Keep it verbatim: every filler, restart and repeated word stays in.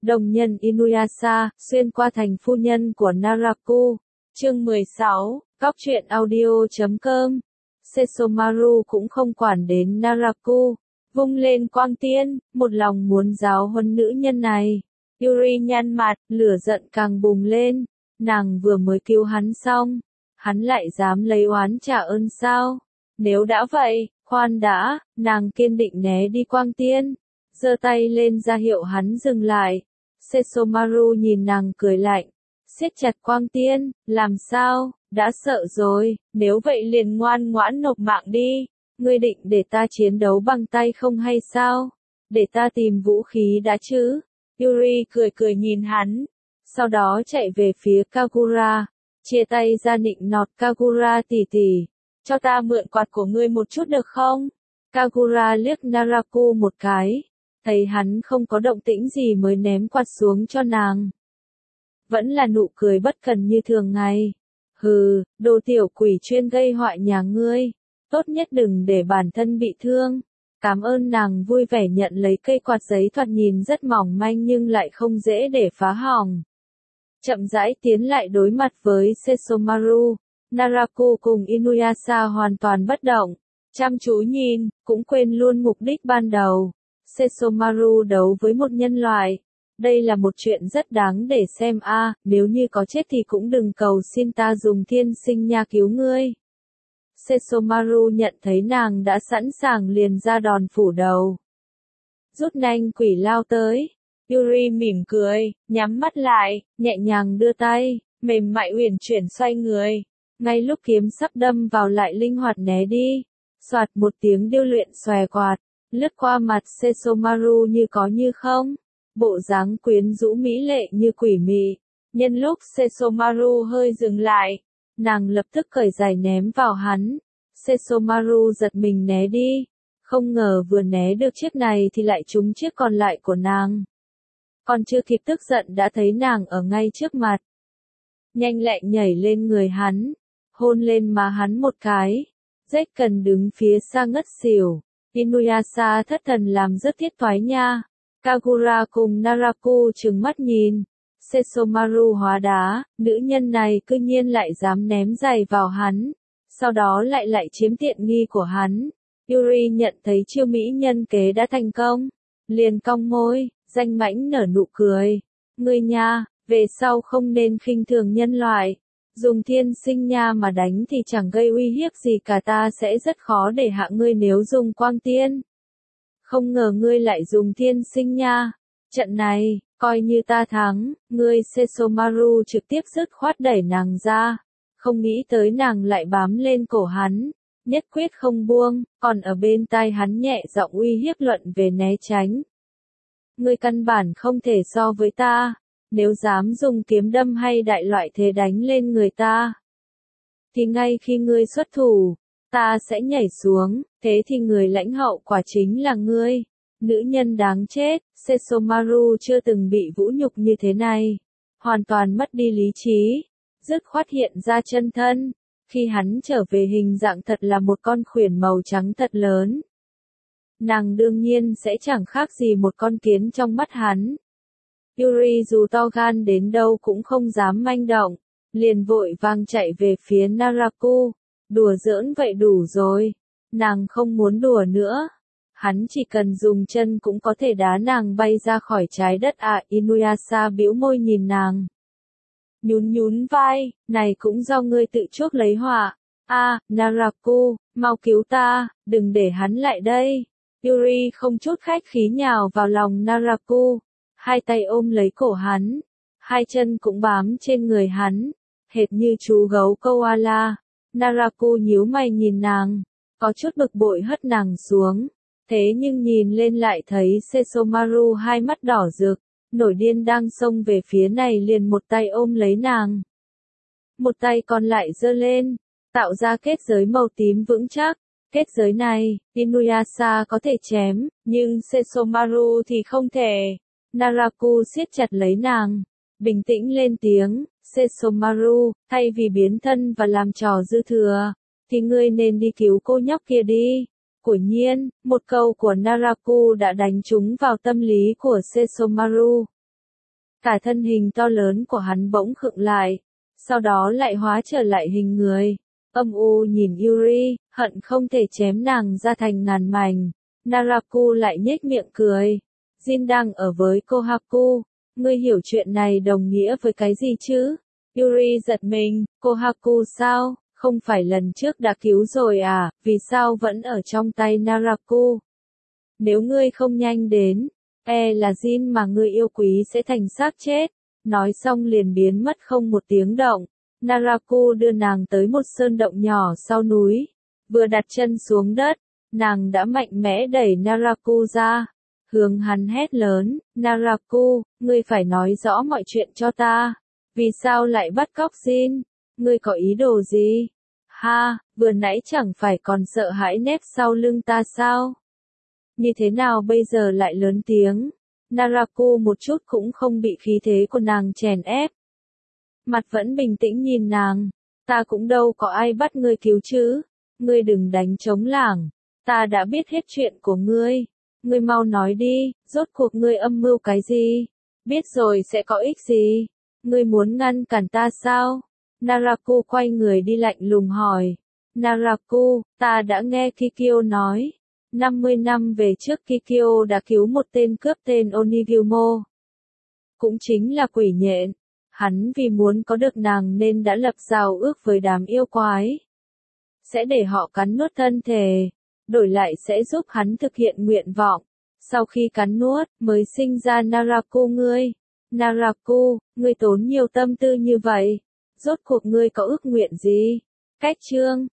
Đồng nhân Inuyasha, xuyên qua thành phu nhân của Naraku. Chương mười sáu, Góc truyện audio chấm com. Sesomaru cũng không quản đến Naraku, vung lên quang tiên, một lòng muốn giáo huấn nữ nhân này. Yuri nhăn mặt, lửa giận càng bùng lên, nàng vừa mới cứu hắn xong, hắn lại dám lấy oán trả ơn sao? Nếu đã vậy, khoan đã, nàng kiên định né đi quang tiên, giơ tay lên ra hiệu hắn dừng lại. Sesomaru nhìn nàng cười lạnh, siết chặt quang tiên, làm sao, đã sợ rồi, nếu vậy liền ngoan ngoãn nộp mạng đi, ngươi định để ta chiến đấu bằng tay không hay sao? Để ta tìm vũ khí đã chứ? Yuri cười cười nhìn hắn, sau đó chạy về phía Kagura, chia tay ra nịnh nọt Kagura tỷ tỷ, cho ta mượn quạt của ngươi một chút được không? Kagura liếc Naraku một cái, thấy hắn không có động tĩnh gì mới ném quạt xuống cho nàng. Vẫn là nụ cười bất cần như thường ngày. Hừ, đồ tiểu quỷ chuyên gây họa nhà ngươi, tốt nhất đừng để bản thân bị thương. Cảm ơn nàng vui vẻ nhận lấy cây quạt giấy thoạt nhìn rất mỏng manh nhưng lại không dễ để phá hỏng. Chậm rãi tiến lại đối mặt với Sesomaru, Naraku cùng Inuyasha hoàn toàn bất động, chăm chú nhìn, cũng quên luôn mục đích ban đầu. Sesomaru đấu với một nhân loại. Đây là một chuyện rất đáng để xem a, à, nếu như có chết thì cũng đừng cầu xin ta dùng thiên sinh nha cứu ngươi. Sesomaru nhận thấy nàng đã sẵn sàng liền ra đòn phủ đầu. Rút nanh quỷ lao tới. Yuri mỉm cười, nhắm mắt lại, nhẹ nhàng đưa tay, mềm mại uyển chuyển xoay người. Ngay lúc kiếm sắp đâm vào lại linh hoạt né đi. Soạt một tiếng điêu luyện xòe quạt, lướt qua mặt Sesomaru như có như không. Bộ dáng quyến rũ mỹ lệ như quỷ mị. Nhân lúc Sesomaru hơi dừng lại, nàng lập tức cởi giày ném vào hắn. Sesomaru giật mình né đi, không ngờ vừa né được chiếc này thì lại trúng chiếc còn lại của nàng. Còn chưa kịp tức giận đã thấy nàng ở ngay trước mặt. Nhanh lẹ nhảy lên người hắn, hôn lên má hắn một cái. Rách cần đứng phía xa ngất xỉu. Inuyasha thất thần làm rất thiết thoái nha. Kagura cùng Naraku trừng mắt nhìn. Sesomaru hóa đá, nữ nhân này cư nhiên lại dám ném giày vào hắn, sau đó lại lại chiếm tiện nghi của hắn. Yuri nhận thấy chiêu mỹ nhân kế đã thành công, liền cong môi, danh mãnh nở nụ cười. Ngươi nha, về sau không nên khinh thường nhân loại, dùng thiên sinh nha mà đánh thì chẳng gây uy hiếp gì cả, ta sẽ rất khó để hạ ngươi nếu dùng quang tiên. Không ngờ ngươi lại dùng thiên sinh nha. Trận này, coi như ta thắng, ngươi. Sesomaru trực tiếp dứt khoát đẩy nàng ra. Không nghĩ tới nàng lại bám lên cổ hắn, nhất quyết không buông, còn ở bên tai hắn nhẹ giọng uy hiếp luận về né tránh. Ngươi căn bản không thể so với ta, nếu dám dùng kiếm đâm hay đại loại thế đánh lên người ta, thì ngay khi ngươi xuất thủ, ta sẽ nhảy xuống, thế thì người lãnh hậu quả chính là ngươi. Nữ nhân đáng chết. Sesomaru chưa từng bị vũ nhục như thế này, hoàn toàn mất đi lý trí, dứt khoát hiện ra chân thân. Khi hắn trở về hình dạng thật là một con khuyển màu trắng thật lớn. Nàng đương nhiên sẽ chẳng khác gì một con kiến trong mắt hắn. Yuri dù to gan đến đâu cũng không dám manh động, liền vội vàng chạy về phía Naraku. Đùa giỡn vậy đủ rồi, nàng không muốn đùa nữa. Hắn chỉ cần dùng chân cũng có thể đá nàng bay ra khỏi trái đất à. Inuyasha bĩu môi nhìn nàng, nhún nhún vai, này cũng do ngươi tự chuốc lấy họa. A, à, Naraku, mau cứu ta, đừng để hắn lại đây. Yuri không chút khách khí nhào vào lòng Naraku, hai tay ôm lấy cổ hắn, hai chân cũng bám trên người hắn, hệt như chú gấu koala. Naraku nhíu mày nhìn nàng, có chút bực bội hất nàng xuống. Thế nhưng nhìn lên lại thấy Sesomaru hai mắt đỏ rực, nổi điên đang xông về phía này, liền một tay ôm lấy nàng. Một tay còn lại giơ lên, tạo ra kết giới màu tím vững chắc. Kết giới này, Inuyasha có thể chém, nhưng Sesomaru thì không thể. Naraku siết chặt lấy nàng, bình tĩnh lên tiếng, Sesomaru, thay vì biến thân và làm trò dư thừa, thì ngươi nên đi cứu cô nhóc kia đi. Quả nhiên, một câu của Naraku đã đánh trúng vào tâm lý của Sesomaru. Cả thân hình to lớn của hắn bỗng khựng lại, sau đó lại hóa trở lại hình người. Âm u nhìn Yuri, hận không thể chém nàng ra thành ngàn mảnh. Naraku lại nhếch miệng cười. Jin đang ở với Kohaku. Ngươi hiểu chuyện này đồng nghĩa với cái gì chứ? Yuri giật mình, Kohaku sao? Không phải lần trước đã cứu rồi à, vì sao vẫn ở trong tay Naraku? Nếu ngươi không nhanh đến, e là Jin mà ngươi yêu quý sẽ thành xác chết. Nói xong liền biến mất không một tiếng động. Naraku đưa nàng tới một sơn động nhỏ sau núi. Vừa đặt chân xuống đất, nàng đã mạnh mẽ đẩy Naraku ra. Hướng hắn hét lớn, Naraku, ngươi phải nói rõ mọi chuyện cho ta. Vì sao lại bắt cóc Jin? Ngươi có ý đồ gì? Ha, vừa nãy chẳng phải còn sợ hãi nép sau lưng ta sao? Như thế nào bây giờ lại lớn tiếng? Naraku một chút cũng không bị khí thế của nàng chèn ép. Mặt vẫn bình tĩnh nhìn nàng. Ta cũng đâu có ai bắt ngươi cứu chứ. Ngươi đừng đánh trống lảng. Ta đã biết hết chuyện của ngươi. Ngươi mau nói đi, rốt cuộc ngươi âm mưu cái gì? Biết rồi sẽ có ích gì? Ngươi muốn ngăn cản ta sao? Naraku quay người đi lạnh lùng hỏi. Naraku, ta đã nghe Kikyo nói. năm mươi năm về trước Kikyo đã cứu một tên cướp tên Onigumo. Cũng chính là quỷ nhện. Hắn vì muốn có được nàng nên đã lập giao ước với đám yêu quái. Sẽ để họ cắn nuốt thân thể. Đổi lại sẽ giúp hắn thực hiện nguyện vọng. Sau khi cắn nuốt, mới sinh ra Naraku ngươi. Naraku, ngươi tốn nhiều tâm tư như vậy. Rốt cuộc ngươi có ước nguyện gì? Cách chương